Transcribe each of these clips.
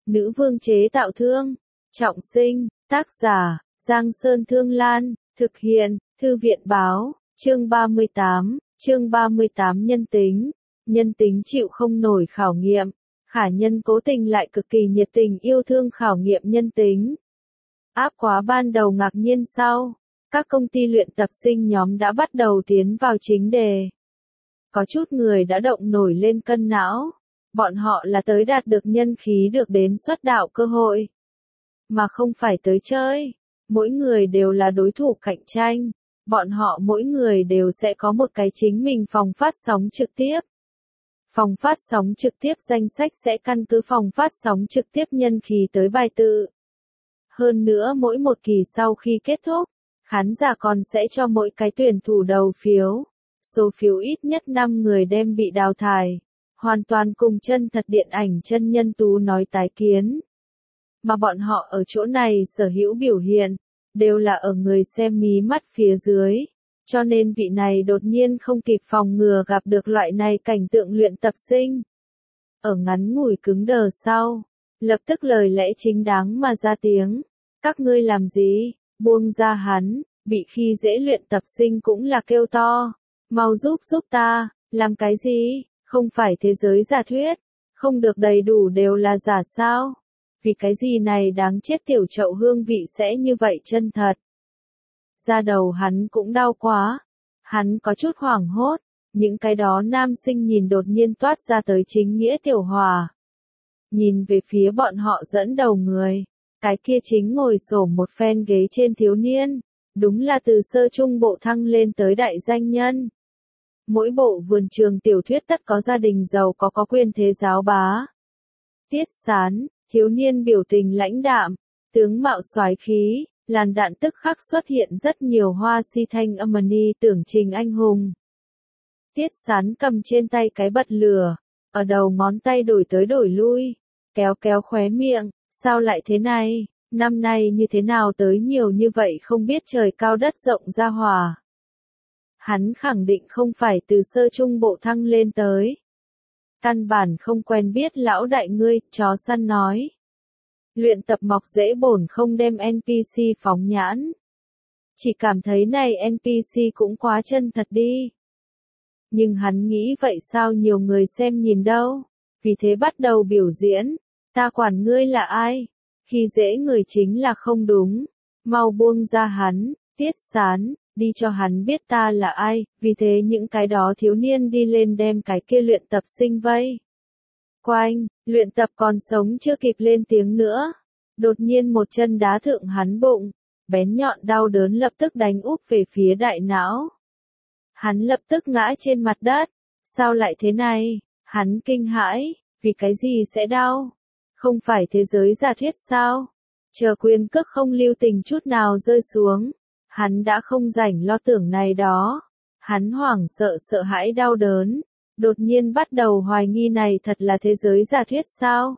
Nữ vương chế tạo thương. Trọng sinh, tác giả, Giang Sơn Thương Lan, thực hiện, Thư viện báo, chương 38 nhân tính. Nhân tính chịu không nổi khảo nghiệm, khả nhân cố tình lại cực kỳ nhiệt tình yêu thương khảo nghiệm nhân tính. Áp quá ban đầu ngạc nhiên sau, các công ty luyện tập sinh nhóm đã bắt đầu tiến vào chính đề. Có chút người đã động nổi lên cân não, bọn họ là tới đạt được nhân khí được đến xuất đạo cơ hội, mà không phải tới chơi. Mỗi người đều là đối thủ cạnh tranh, bọn họ mỗi người đều sẽ có một cái chính mình phòng phát sóng trực tiếp. Phòng phát sóng trực tiếp danh sách sẽ căn cứ phòng phát sóng trực tiếp nhân khí tới bài tự. Hơn nữa mỗi một kỳ sau khi kết thúc, khán giả còn sẽ cho mỗi cái tuyển thủ đầu phiếu. Số phiếu ít nhất 5 người đem bị đào thải, hoàn toàn cùng chân thật điện ảnh chân nhân tú nói tái kiến. Mà bọn họ ở chỗ này sở hữu biểu hiện, đều là ở người xem mí mắt phía dưới. Cho nên vị này đột nhiên không kịp phòng ngừa gặp được loại này cảnh tượng luyện tập sinh. Ở ngắn ngủi cứng đờ sau, lập tức lời lẽ chính đáng mà ra tiếng. Các ngươi làm gì, buông ra hắn, bị khi dễ luyện tập sinh cũng là kêu to. Mau giúp ta, làm cái gì, không phải thế giới giả thuyết, không được đầy đủ đều là giả sao? Vì cái gì này đáng chết tiểu chậu hương vị sẽ như vậy chân thật. Da đầu hắn cũng đau quá, hắn có chút hoảng hốt, những cái đó nam sinh nhìn đột nhiên toát ra tới chính nghĩa tiểu hòa. Nhìn về phía bọn họ dẫn đầu người, cái kia chính ngồi xổm một phen ghế trên thiếu niên, đúng là từ sơ trung bộ thăng lên tới đại danh nhân. Mỗi bộ vườn trường tiểu thuyết tất có gia đình giàu có quyền thế giáo bá. Tiết Sán, thiếu niên biểu tình lãnh đạm, tướng mạo soái khí, làn đạn tức khắc xuất hiện rất nhiều hoa si thanh âm ni tưởng trình anh hùng. Tiết Sán cầm trên tay cái bật lửa, ở đầu ngón tay đổi tới đổi lui, kéo khóe miệng, sao lại thế này, năm nay như thế nào tới nhiều như vậy không biết trời cao đất rộng ra hòa. Hắn khẳng định không phải từ sơ trung bộ thăng lên tới. Căn bản không quen biết lão đại ngươi, chó săn nói. Luyện tập mọc dễ bổn không đem NPC phóng nhãn. Chỉ cảm thấy này NPC cũng quá chân thật đi. Nhưng hắn nghĩ vậy sao nhiều người xem nhìn đâu. Vì thế bắt đầu biểu diễn. Ta quản ngươi là ai? Khi dễ người chính là không đúng. Mau buông ra hắn, Tiết Sán. Đi cho hắn biết ta là ai, vì thế những cái đó thiếu niên đi lên đem cái kia luyện tập sinh vây. Quanh, luyện tập còn sống chưa kịp lên tiếng nữa. Đột nhiên một chân đá thượng hắn bụng, bén nhọn đau đớn lập tức đánh úp về phía đại não. Hắn lập tức ngã trên mặt đất, sao lại thế này, hắn kinh hãi, vì cái gì sẽ đau? Không phải thế giới giả thuyết sao? Chờ quyền cước không lưu tình chút nào rơi xuống. Hắn đã không rảnh lo tưởng này đó. Hắn hoảng sợ hãi đau đớn. Đột nhiên bắt đầu hoài nghi này thật là thế giới giả thuyết sao?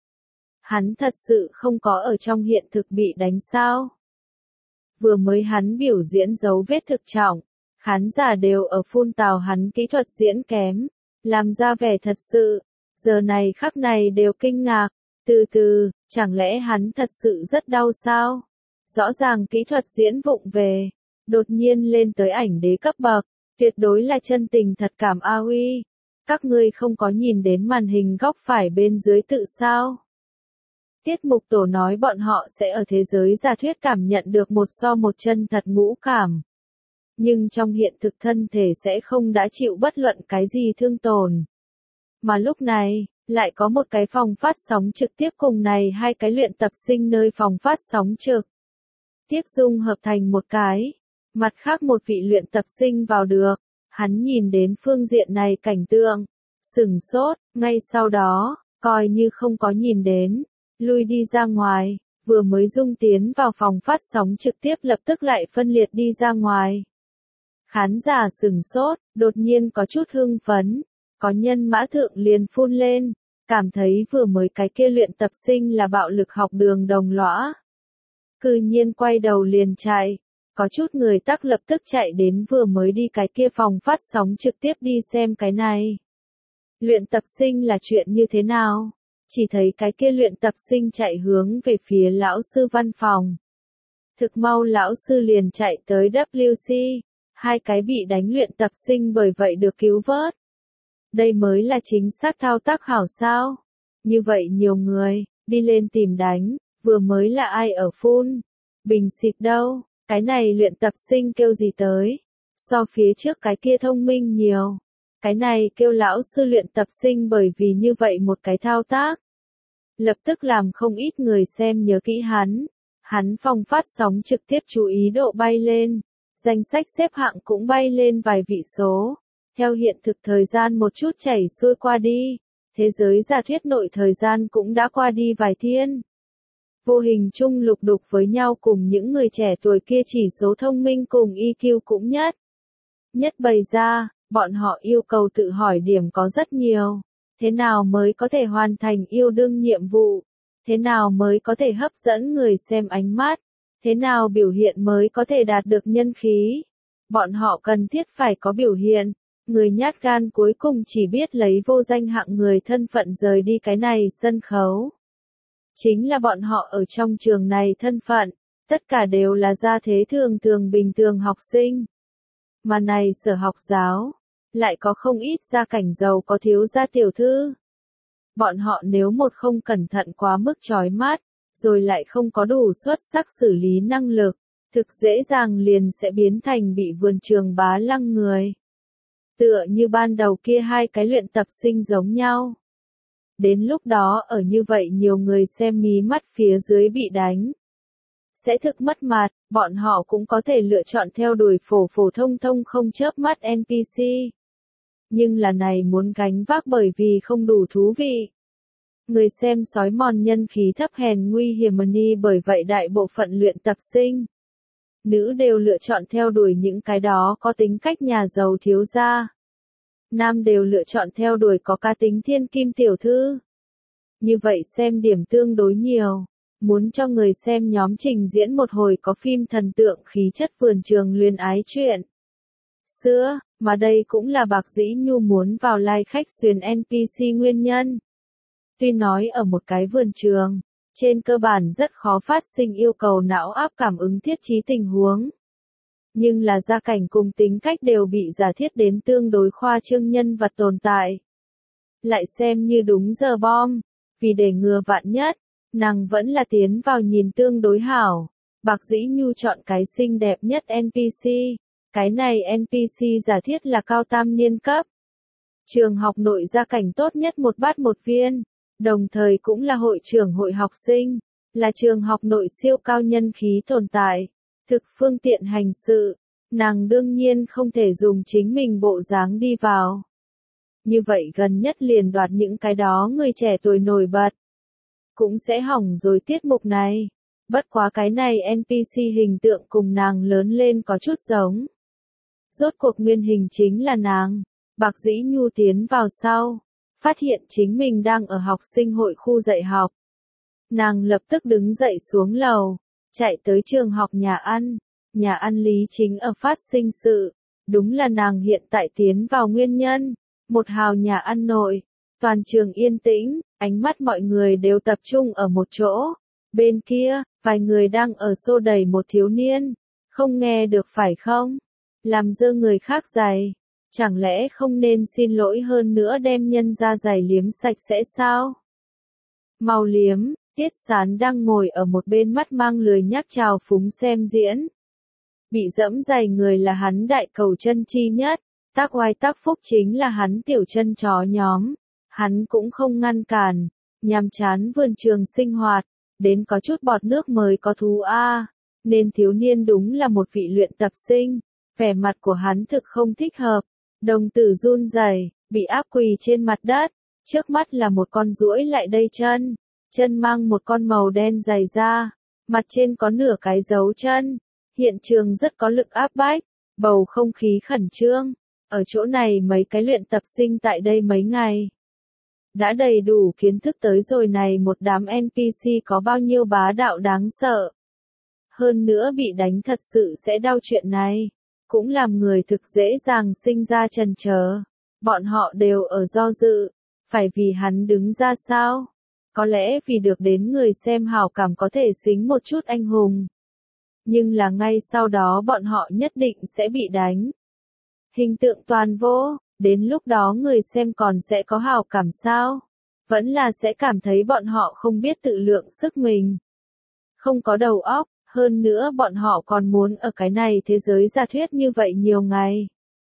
Hắn thật sự không có ở trong hiện thực bị đánh sao? Vừa mới hắn biểu diễn dấu vết thực trọng. Khán giả đều ở phun tào hắn kỹ thuật diễn kém. Làm ra vẻ thật sự. Giờ này khắc này đều kinh ngạc. Từ, chẳng lẽ hắn thật sự rất đau sao? Rõ ràng kỹ thuật diễn vụng về, đột nhiên lên tới ảnh đế cấp bậc, tuyệt đối là chân tình thật cảm a uy. Các ngươi không có nhìn đến màn hình góc phải bên dưới tự sao? Tiết mục tổ nói bọn họ sẽ ở thế giới giả thuyết cảm nhận được một chân thật ngũ cảm. Nhưng trong hiện thực thân thể sẽ không đã chịu bất luận cái gì thương tổn. Mà lúc này, lại có một cái phòng phát sóng trực tiếp cùng này hai cái luyện tập sinh nơi phòng phát sóng trực tiếp dung hợp thành một cái. Mặt khác một vị luyện tập sinh vào được, hắn nhìn đến phương diện này cảnh tượng, sửng sốt, ngay sau đó, coi như không có nhìn đến, lui đi ra ngoài, vừa mới dung tiến vào phòng phát sóng trực tiếp lập tức lại phân liệt đi ra ngoài. Khán giả sửng sốt, đột nhiên có chút hưng phấn, có nhân mã thượng liền phun lên, cảm thấy vừa mới cái kia luyện tập sinh là bạo lực học đường đồng lõa. Cư nhiên quay đầu liền chạy, có chút người tắc lập tức chạy đến vừa mới đi cái kia phòng phát sóng trực tiếp đi xem cái này. Luyện tập sinh là chuyện như thế nào? chỉ thấy cái kia luyện tập sinh chạy hướng về phía lão sư văn phòng. Thực mau lão sư liền chạy tới WC, hai cái bị đánh luyện tập sinh bởi vậy được cứu vớt. Đây mới là chính xác thao tác hảo sao? Như vậy nhiều người, đi lên tìm đánh, vừa mới là ai ở phun? Bình xịt đâu, cái này luyện tập sinh kêu gì tới? So phía trước cái kia thông minh nhiều. Cái này kêu lão sư luyện tập sinh bởi vì như vậy một cái thao tác. Lập tức làm không ít người xem nhớ kỹ hắn. Hắn phòng phát sóng trực tiếp chú ý độ bay lên. Danh sách xếp hạng cũng bay lên vài vị số. Theo hiện thực thời gian một chút chảy xuôi qua đi. Thế giới giả thuyết nội thời gian cũng đã qua đi vài thiên. Vô hình chung lục đục với nhau cùng những người trẻ tuổi kia chỉ số thông minh cùng EQ cũng nhất bày ra, bọn họ yêu cầu tự hỏi điểm có rất nhiều. Thế nào mới có thể hoàn thành yêu đương nhiệm vụ? Thế nào mới có thể hấp dẫn người xem ánh mắt? Thế nào biểu hiện mới có thể đạt được nhân khí? Bọn họ cần thiết phải có biểu hiện. Người nhát gan cuối cùng chỉ biết lấy vô danh hạng người thân phận rời đi cái này sân khấu. Chính là bọn họ ở trong trường này thân phận, tất cả đều là gia thế thường bình thường học sinh. Mà này sở học giáo, lại có không ít gia cảnh giàu có thiếu gia tiểu thư. Bọn họ nếu một không cẩn thận quá mức chói mắt, rồi lại không có đủ xuất sắc xử lý năng lực, thực dễ dàng liền sẽ biến thành bị vườn trường bá lăng người. Tựa như ban đầu kia hai cái luyện tập sinh giống nhau. Đến lúc đó ở như vậy nhiều người xem mí mắt phía dưới bị đánh. Sẽ thực mất mặt, bọn họ cũng có thể lựa chọn theo đuổi phổ thông không chớp mắt NPC. Nhưng là này muốn gánh vác bởi vì không đủ thú vị. Người xem sói mòn nhân khí thấp hèn nguy hiểm ni bởi vậy đại bộ phận luyện tập sinh. Nữ đều lựa chọn theo đuổi những cái đó có tính cách nhà giàu thiếu gia. Nam đều lựa chọn theo đuổi có cá tính thiên kim tiểu thư. Như vậy xem điểm tương đối nhiều. Muốn cho người xem nhóm trình diễn một hồi có phim thần tượng khí chất vườn trường luyến ái chuyện xưa, mà đây cũng là Bạc Dĩ Nhu muốn vào lai khách xuyến NPC nguyên nhân. Tuy nói ở một cái vườn trường, trên cơ bản rất khó phát sinh yêu cầu não áp cảm ứng thiết trí tình huống. Nhưng là gia cảnh cùng tính cách đều bị giả thiết đến tương đối khoa trương nhân vật tồn tại. Lại xem như đúng giờ bom, vì để ngừa vạn nhất, nàng vẫn là tiến vào nhìn tương đối hảo. Bạc Dĩ Nhu chọn cái xinh đẹp nhất NPC, cái này NPC giả thiết là cao tam niên cấp. Trường học nội gia cảnh tốt nhất một bát một viên, đồng thời cũng là hội trưởng hội học sinh, là trường học nội siêu cao nhân khí tồn tại. Thực phương tiện hành sự, nàng đương nhiên không thể dùng chính mình bộ dáng đi vào. Như vậy gần nhất liền đoạt những cái đó người trẻ tuổi nổi bật. Cũng sẽ hỏng rồi tiết mục này. Bất quá cái này NPC hình tượng cùng nàng lớn lên có chút giống. Rốt cuộc nguyên hình chính là nàng. Bạc Dĩ Nhu tiến vào sau, phát hiện chính mình đang ở học sinh hội khu dạy học. Nàng lập tức đứng dậy xuống lầu, chạy tới trường học nhà ăn Lý Chính ở phát sinh sự, đúng là nàng hiện tại tiến vào nguyên nhân, một hào nhà ăn nội, toàn trường yên tĩnh, ánh mắt mọi người đều tập trung ở một chỗ, bên kia, vài người đang ở xô đẩy một thiếu niên, không nghe được phải không? Làm dơ người khác giày, chẳng lẽ không nên xin lỗi hơn nữa đem nhân ra giày liếm sạch sẽ sao? Mau liếm. Tiết Sán đang ngồi ở một bên mắt mang lười nhác chào phúng xem diễn. Bị dẫm giày người là hắn đại cầu chân chi nhất, tác oai tác phúc chính là hắn tiểu chân chó nhóm. Hắn cũng không ngăn cản, nhàm chán vườn trường sinh hoạt, đến có chút bọt nước mới có thú a. Nên thiếu niên đúng là một vị luyện tập sinh, vẻ mặt của hắn thực không thích hợp, đồng tử run rẩy, bị áp quỳ trên mặt đất, trước mắt là một con duỗi lại đây chân mang một con màu đen dày da, mặt trên có nửa cái dấu chân. Hiện trường rất có lực áp bách, bầu không khí khẩn trương. Ở chỗ này mấy cái luyện tập sinh tại đây mấy ngày đã đầy đủ kiến thức tới rồi này một đám NPC có bao nhiêu bá đạo đáng sợ. Hơn nữa bị đánh thật sự sẽ đau chuyện này, cũng làm người thực dễ dàng sinh ra chần chờ. Bọn họ đều ở do dự, phải vì hắn đứng ra sao? có lẽ vì được đến người xem hảo cảm có thể xính một chút anh hùng. Nhưng là ngay sau đó bọn họ nhất định sẽ bị đánh. Hình tượng toàn vô, đến lúc đó người xem còn sẽ có hảo cảm sao? Vẫn là sẽ cảm thấy bọn họ không biết tự lượng sức mình. Không có đầu óc, hơn nữa bọn họ còn muốn ở cái này thế giới giả thuyết như vậy nhiều ngày.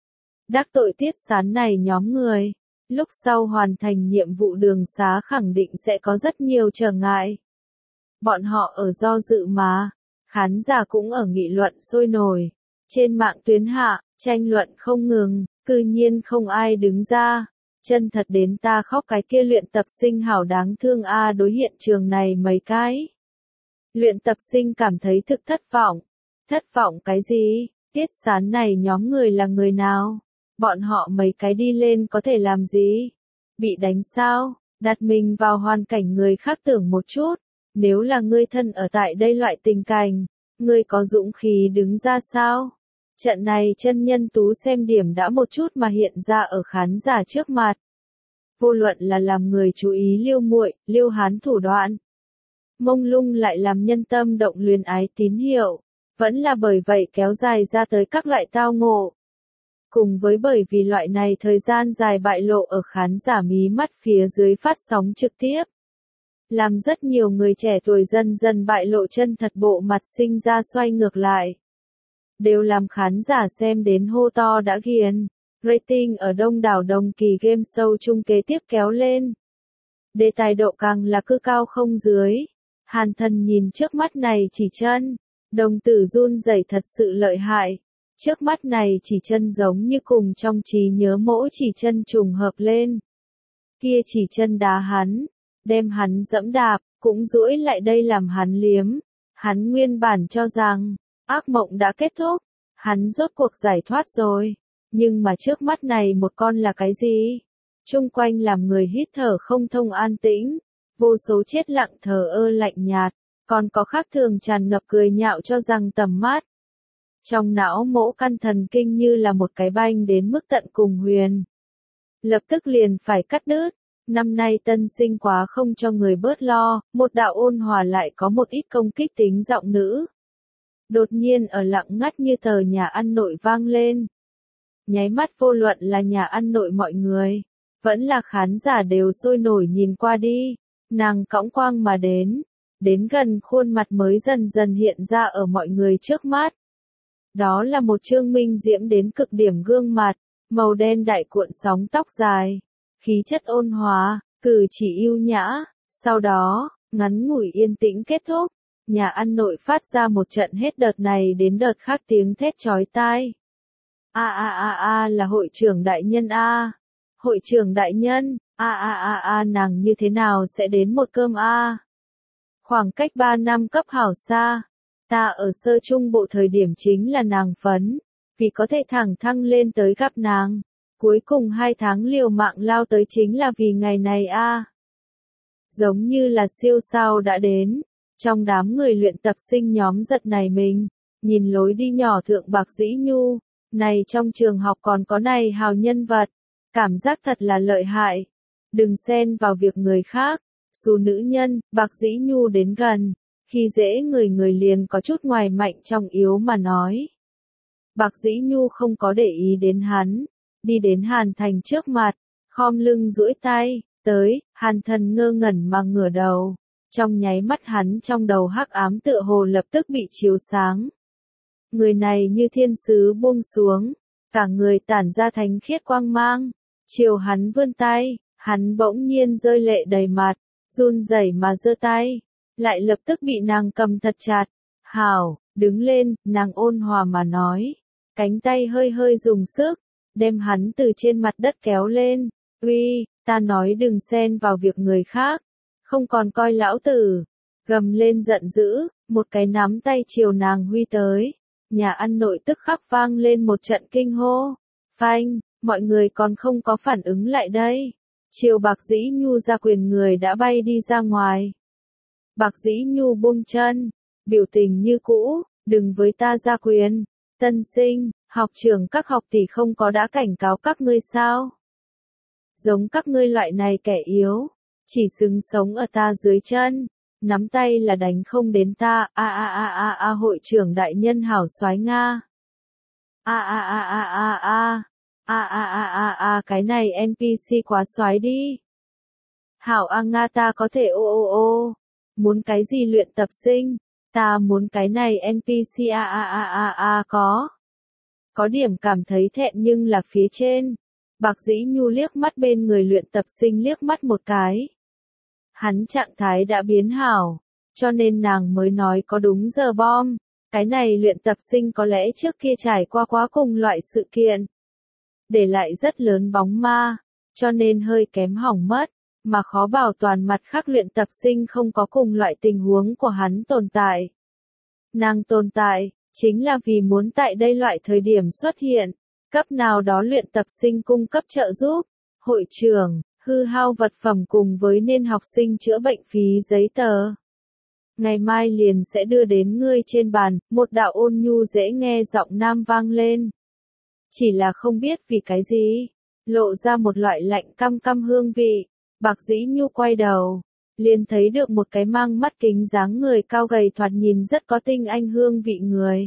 Đắc tội Tiết Sán này nhóm người, lúc sau hoàn thành nhiệm vụ đường xá khẳng định sẽ có rất nhiều trở ngại. Bọn họ ở do dự mà, khán giả cũng ở nghị luận sôi nổi. Trên mạng tuyến hạ, tranh luận không ngừng, cư nhiên không ai đứng ra. Chân thật đến ta khóc cái kia luyện tập sinh hảo đáng thương a đối hiện trường này mấy cái. Luyện tập sinh cảm thấy thực thất vọng. Thất vọng cái gì? Tiết Sán này nhóm người là người nào? Bọn họ mấy cái đi lên có thể làm gì? Bị đánh sao? Đặt mình vào hoàn cảnh người khác tưởng một chút. Nếu là ngươi thân ở tại đây loại tình cảnh, ngươi có dũng khí đứng ra sao? Trận này chân nhân tú xem điểm đã một chút mà hiện ra ở khán giả trước mặt. Vô luận là làm người chú ý Liêu Muội, Liêu Hán thủ đoạn. Mông lung lại làm nhân tâm động luyến ái tín hiệu, vẫn là bởi vậy kéo dài ra tới các loại tao ngộ. Cùng với bởi vì loại này thời gian dài bại lộ ở khán giả mí mắt phía dưới phát sóng trực tiếp. Làm rất nhiều người trẻ tuổi dần dần bại lộ chân thật bộ mặt sinh ra xoay ngược lại. Đều làm khán giả xem đến hô to đã ghiền. Rating ở đông đảo đồng kỳ game show chung kế tiếp kéo lên. Đề tài độ càng là cứ cao không dưới. Hàn Thần nhìn trước mắt này chỉ chân. Đồng tử run rẩy thật sự lợi hại. Trước mắt này chỉ chân giống như cùng trong trí nhớ mỗi chỉ chân trùng hợp lên. Kia chỉ chân đá hắn. Đem hắn dẫm đạp, cũng duỗi lại đây làm hắn liếm. Hắn nguyên bản cho rằng, ác mộng đã kết thúc. Hắn rốt cuộc giải thoát rồi. Nhưng mà trước mắt này một con là cái gì? Chung quanh làm người hít thở không thông an tĩnh. Vô số chết lặng thờ ơ lạnh nhạt. Còn có khác thường tràn ngập cười nhạo cho rằng tầm mát. Trong não mỗ căn thần kinh như là một cái banh đến mức tận cùng huyền. Lập tức liền phải cắt đứt. Năm nay tân sinh quá không cho người bớt lo, một đạo ôn hòa lại có một ít công kích tính giọng nữ. Đột nhiên ở lặng ngắt như tờ nhà ăn nội vang lên. Nháy mắt vô luận là nhà ăn nội mọi người, vẫn là khán giả đều sôi nổi nhìn qua đi, nàng cõng quang mà đến gần khuôn mặt mới dần dần hiện ra ở mọi người trước mắt. Đó là một trương minh diễm đến cực điểm gương mặt, màu đen đại cuộn sóng tóc dài, khí chất ôn hòa, cử chỉ yêu nhã, sau đó, ngắn ngủi yên tĩnh kết thúc, nhà ăn nội phát ra một trận hết đợt này đến đợt khác tiếng thét chói tai. Là hội trưởng đại nhân a. Hội trưởng đại nhân, nàng như thế nào sẽ đến một cơm a? Khoảng cách 3 năm cấp hảo xa, ta ở sơ trung bộ thời điểm chính là nàng phấn, vì có thể thẳng thăng lên tới gặp nàng. Cuối cùng 2 tháng liều mạng lao tới chính là vì ngày này a. Giống như là siêu sao đã đến, trong đám người luyện tập sinh nhóm giật này mình, nhìn lối đi nhỏ thượng Bạc Dĩ Nhu, này trong trường học còn có này hào nhân vật, cảm giác thật là lợi hại. Đừng xen vào việc người khác, dù nữ nhân, Bạc Dĩ Nhu đến gần, khi dễ người liền có chút ngoài mạnh trong yếu mà nói. Bạc Dĩ Nhu không có để ý đến hắn. Đi đến Hàn Thành trước mặt, khom lưng duỗi tay, tới, Hàn Thần ngơ ngẩn mà ngửa đầu. Trong nháy mắt hắn trong đầu hắc ám tựa hồ lập tức bị chiếu sáng. Người này như thiên sứ buông xuống, cả người tản ra thánh khiết quang mang. Chiều hắn vươn tay, hắn bỗng nhiên rơi lệ đầy mặt, run rẩy mà giơ tay, lại lập tức bị nàng cầm thật chặt. Hảo, đứng lên, nàng ôn hòa mà nói, cánh tay hơi hơi dùng sức. Đem hắn từ trên mặt đất kéo lên, uy, ta nói đừng xen vào việc người khác, không còn coi lão tử, gầm lên giận dữ, một cái nắm tay chiều nàng huy tới, nhà ăn nội tức khắc vang lên một trận kinh hô, phanh, mọi người còn không có phản ứng lại đây, chiều Bạc Dĩ Nhu ra quyền người đã bay đi ra ngoài. Bạc Dĩ Nhu buông chân, biểu tình như cũ, đừng với ta ra quyền, tân sinh. Học trưởng các học tỷ không có đã cảnh cáo các ngươi sao? Giống các ngươi loại này kẻ yếu, chỉ xứng sống ở ta dưới chân, nắm tay là đánh không đến ta, hội trưởng đại nhân hảo soái Nga. Cái này NPC quá soái đi. Hảo Nga ta có thể muốn cái gì luyện tập sinh, ta muốn cái này NPC có điểm cảm thấy thẹn nhưng là phía trên. Bạc Dĩ Nhu liếc mắt bên người luyện tập sinh liếc mắt một cái. Hắn trạng thái đã biến hảo, cho nên nàng mới nói có đúng giờ bom. Cái này luyện tập sinh có lẽ trước kia trải qua quá cùng loại sự kiện, để lại rất lớn bóng ma, cho nên hơi kém hỏng mất, mà khó bảo toàn mặt khác luyện tập sinh không có cùng loại tình huống của hắn tồn tại. Nàng tồn tại, chính là vì muốn tại đây loại thời điểm xuất hiện, cấp nào đó luyện tập sinh cung cấp trợ giúp, hội trưởng, hư hao vật phẩm cùng với nên học sinh chữa bệnh phí giấy tờ. Ngày mai liền sẽ đưa đến ngươi trên bàn, một đạo ôn nhu dễ nghe giọng nam vang lên. Chỉ là không biết vì cái gì, lộ ra một loại lạnh căm căm hương vị. Bạc Dĩ Nhu quay đầu, liền thấy được một cái mang mắt kính dáng người cao gầy thoạt nhìn rất có tinh anh hương vị người.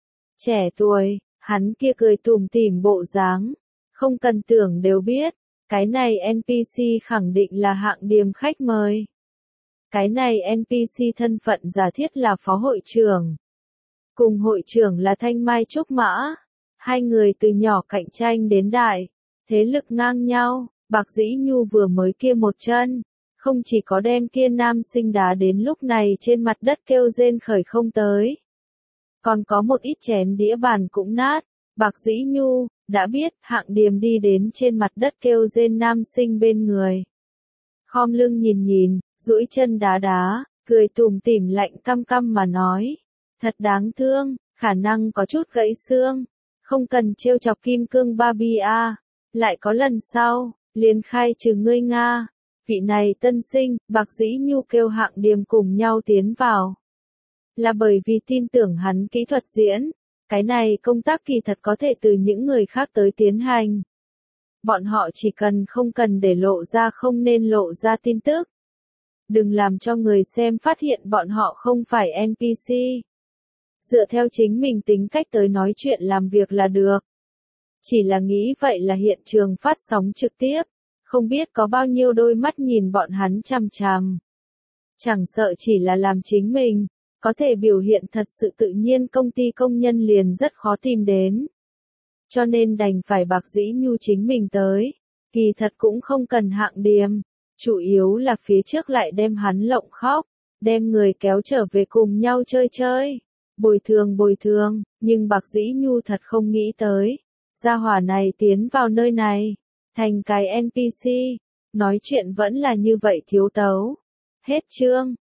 Trẻ tuổi, hắn kia cười tủm tỉm bộ dáng, không cần tưởng đều biết, cái này NPC khẳng định là hạng điểm khách mời. Cái này NPC thân phận giả thiết là phó hội trưởng. Cùng hội trưởng là Thanh Mai Trúc Mã. Hai người từ nhỏ cạnh tranh đến đại, thế lực ngang nhau. Bạc Dĩ Nhu vừa mới kia một chân, không chỉ có đem kia nam sinh đá đến lúc này trên mặt đất kêu rên khởi không tới. Còn có một ít chén đĩa bàn cũng nát. Bạc Dĩ Nhu đã biết hạng điểm đi đến trên mặt đất kêu rên nam sinh bên người. Khom lưng nhìn, duỗi chân đá, cười tủm tỉm lạnh căm căm mà nói. Thật đáng thương, khả năng có chút gãy xương. Không cần trêu chọc kim cương Barbie a. Lại có lần sau, liền khai trừ ngươi Nga. Vị này tân sinh, Bạc Dĩ Nhu kêu hạng điểm cùng nhau tiến vào. Là bởi vì tin tưởng hắn kỹ thuật diễn. Cái này công tác kỳ thật có thể từ những người khác tới tiến hành. Bọn họ chỉ không cần để lộ ra không nên lộ ra tin tức. Đừng làm cho người xem phát hiện bọn họ không phải NPC. Dựa theo chính mình tính cách tới nói chuyện làm việc là được. Chỉ là nghĩ vậy là hiện trường phát sóng trực tiếp, không biết có bao nhiêu đôi mắt nhìn bọn hắn chằm chằm. Chẳng sợ chỉ là làm chính mình, có thể biểu hiện thật sự tự nhiên công ty công nhân liền rất khó tìm đến. Cho nên đành phải Bạc Dĩ Nhu chính mình tới, kỳ thật cũng không cần hạng điểm, chủ yếu là phía trước lại đem hắn lộng khóc, đem người kéo trở về cùng nhau chơi. Bồi thường, nhưng Bạc Dĩ Nhu thật không nghĩ tới. Gia hỏa này tiến vào nơi này, thành cái NPC, nói chuyện vẫn là như vậy thiếu tấu. Hết chương.